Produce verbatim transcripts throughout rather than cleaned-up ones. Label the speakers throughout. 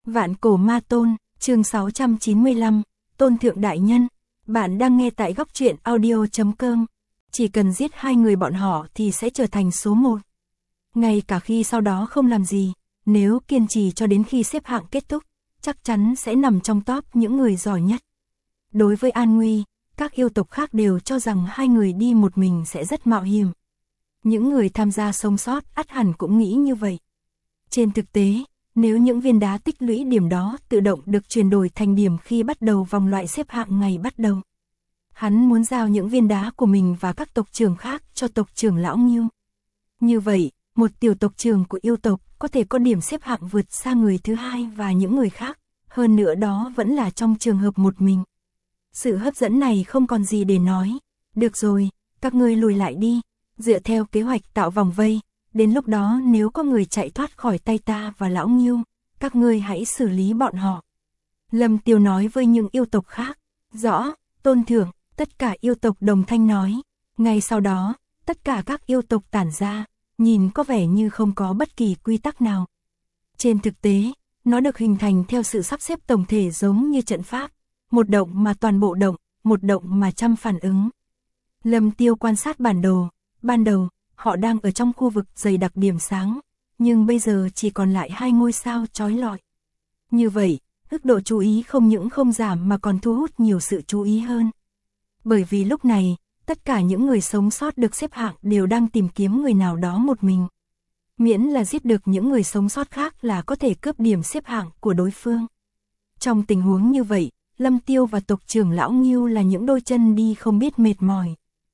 Speaker 1: Vạn cổ ma tôn, chương sáu trăm chín mươi lăm, Tôn Thượng Đại Nhân. Bạn đang nghe tại góc truyện audio chấm com. Chỉ cần giết hai người bọn họ thì sẽ trở thành số một. Ngay cả khi sau đó không làm gì, nếu kiên trì cho đến khi xếp hạng kết thúc, chắc chắn sẽ nằm trong top những người giỏi nhất. Đối với An Nguy, các yêu tộc khác đều cho rằng hai người đi một mình sẽ rất mạo hiểm. Những người tham gia sống sót ắt hẳn cũng nghĩ như vậy. Trên thực tế, nếu những viên đá tích lũy điểm đó tự động được chuyển đổi thành điểm khi bắt đầu vòng loại xếp hạng ngày bắt đầu, hắn muốn giao những viên đá của mình và các tộc trưởng khác cho tộc trưởng Lão Ngưu. Như vậy, một tiểu tộc trưởng của yêu tộc có thể có điểm xếp hạng vượt xa người thứ hai và những người khác, hơn nữa đó vẫn là trong trường hợp một mình. Sự hấp dẫn này không còn gì để nói. Được rồi, các ngươi lùi lại đi, dựa theo kế hoạch tạo vòng vây. Đến lúc đó nếu có người chạy thoát khỏi tay ta và Lão Ngưu, các ngươi hãy xử lý bọn họ. Lâm Tiêu nói với những yêu tộc khác. Rõ, Tôn Thượng, tất cả yêu tộc đồng thanh nói. Ngay sau đó, tất cả các yêu tộc tản ra, nhìn có vẻ như không có bất kỳ quy tắc nào. Trên thực tế, nó được hình thành theo sự sắp xếp tổng thể giống như trận pháp. Một động mà toàn bộ động, một động mà trăm phản ứng. Lâm Tiêu quan sát bản đồ. Ban đầu, họ đang ở trong khu vực dày đặc điểm sáng, nhưng bây giờ chỉ còn lại hai ngôi sao chói lọi. Như vậy, mức độ chú ý không những không giảm mà còn thu hút nhiều sự chú ý hơn. Bởi vì lúc này, tất cả những người sống sót được xếp hạng đều đang tìm kiếm người nào đó một mình. Miễn là giết được những người sống sót khác là có thể cướp điểm xếp hạng của đối phương. Trong tình huống như vậy, Lâm Tiêu và tộc trưởng Lão Ngưu là những đôi chân đi không biết mệt mỏi.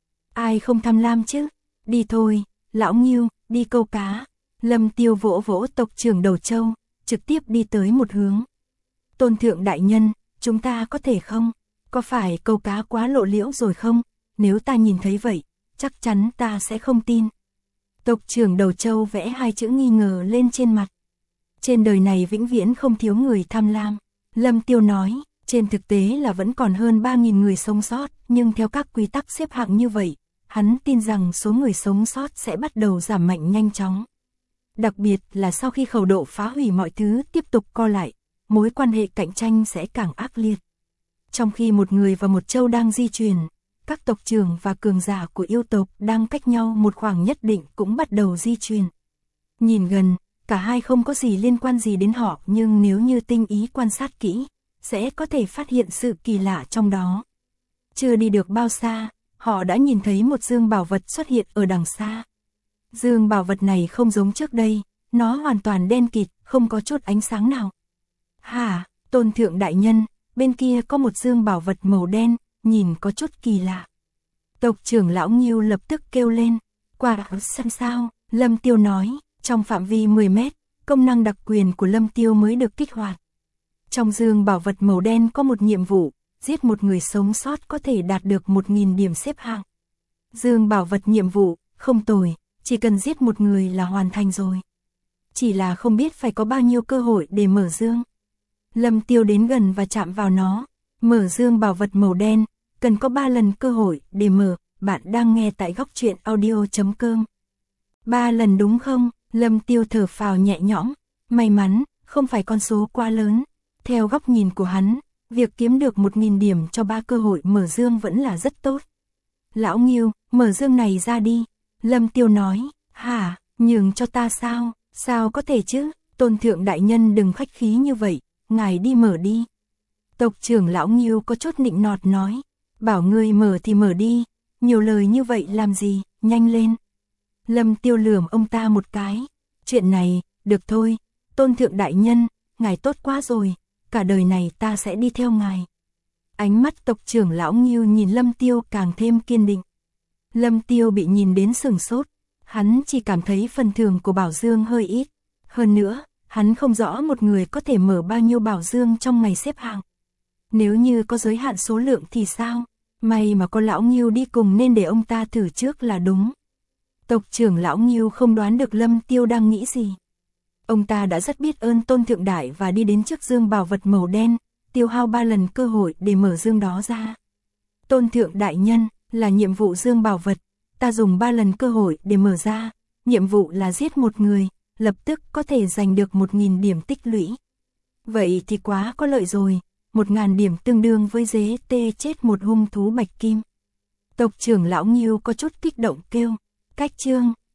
Speaker 1: Ai không tham lam chứ? Đi thôi, Lão Ngưu, đi câu cá. Lâm Tiêu vỗ vỗ tộc trưởng Đầu Châu, trực tiếp đi tới một hướng. Tôn Thượng Đại Nhân, chúng ta có thể không? Có phải câu cá quá lộ liễu rồi không? Nếu ta nhìn thấy vậy, chắc chắn ta sẽ không tin. Tộc trưởng Đầu Châu vẽ hai chữ nghi ngờ lên trên mặt. Trên đời này vĩnh viễn không thiếu người tham lam. Lâm Tiêu nói, trên thực tế là vẫn còn hơn ba nghìn người sống sót, nhưng theo các quy tắc xếp hạng như vậy, hắn tin rằng số người sống sót sẽ bắt đầu giảm mạnh nhanh chóng. Đặc biệt là sau khi khẩu độ phá hủy mọi thứ tiếp tục co lại, mối quan hệ cạnh tranh sẽ càng ác liệt. Trong khi một người và một châu đang di chuyển, các tộc trưởng và cường giả của yêu tộc đang cách nhau một khoảng nhất định cũng bắt đầu di chuyển. Nhìn gần, cả hai không có gì liên quan gì đến họ, nhưng nếu như tinh ý quan sát kỹ, sẽ có thể phát hiện sự kỳ lạ trong đó. Chưa đi được bao xa, họ đã nhìn thấy một dương bảo vật xuất hiện ở đằng xa. Dương bảo vật này không giống trước đây, nó hoàn toàn đen kịt, không có chút ánh sáng nào. Hả, Tôn Thượng Đại Nhân, bên kia có một dương bảo vật màu đen, nhìn có chút kỳ lạ. Tộc trưởng Lão Ngưu lập tức kêu lên. Quả xem sao, Lâm Tiêu nói, trong phạm vi mười mét, công năng đặc quyền của Lâm Tiêu mới được kích hoạt. Trong dương bảo vật màu đen có một nhiệm vụ, giết một người sống sót có thể đạt được một nghìn điểm xếp hạng. Dương bảo vật nhiệm vụ, không tồi, chỉ cần giết một người là hoàn thành rồi. Chỉ là không biết phải có bao nhiêu cơ hội để mở dương. Lâm Tiêu đến gần và chạm vào nó, mở dương bảo vật màu đen, cần có ba lần cơ hội để mở. Bạn đang nghe tại góc truyện audio chấm com. ba lần đúng không? Lâm Tiêu thở phào nhẹ nhõm, may mắn, không phải con số quá lớn. Theo góc nhìn của hắn, việc kiếm được một nghìn điểm cho ba cơ hội mở dương vẫn là rất tốt. Lão Ngưu, mở dương này ra đi. Lâm Tiêu nói, hả, nhường cho ta sao? Sao có thể chứ? Tôn Thượng Đại Nhân đừng khách khí như vậy, ngài đi mở đi. Tộc trưởng Lão Ngưu có chút nịnh nọt nói, bảo ngươi mở thì mở đi, nhiều lời như vậy làm gì, nhanh lên. Lâm Tiêu lườm ông ta một cái, chuyện này, được thôi, Tôn Thượng Đại Nhân, ngài tốt quá rồi, cả đời này ta sẽ đi theo ngài. Ánh mắt tộc trưởng Lão Ngưu nhìn Lâm Tiêu càng thêm kiên định. Lâm Tiêu bị nhìn đến sừng sốt, hắn chỉ cảm thấy phần thưởng của bảo dương hơi ít. Hơn nữa, hắn không rõ một người có thể mở bao nhiêu bảo dương trong ngày xếp hạng. Nếu như có giới hạn số lượng thì sao? May mà có Lão Ngưu đi cùng nên để ông ta thử trước là đúng. Tộc trưởng Lão Ngưu không đoán được Lâm Tiêu đang nghĩ gì. Ông ta đã rất biết ơn Tôn Thượng Đại và đi đến trước dương bảo vật màu đen, tiêu hao ba lần cơ hội để mở dương đó ra. Tôn Thượng Đại Nhân, là nhiệm vụ dương bảo vật, ta dùng ba lần cơ hội để mở ra, nhiệm vụ là giết một người, lập tức có thể giành được một nghìn điểm tích lũy. Vậy thì quá có lợi rồi, một ngàn điểm tương đương với dế tê chết một hung thú bạch kim. Tộc trưởng lão Nghiêu có chút kích động kêu, cách chương.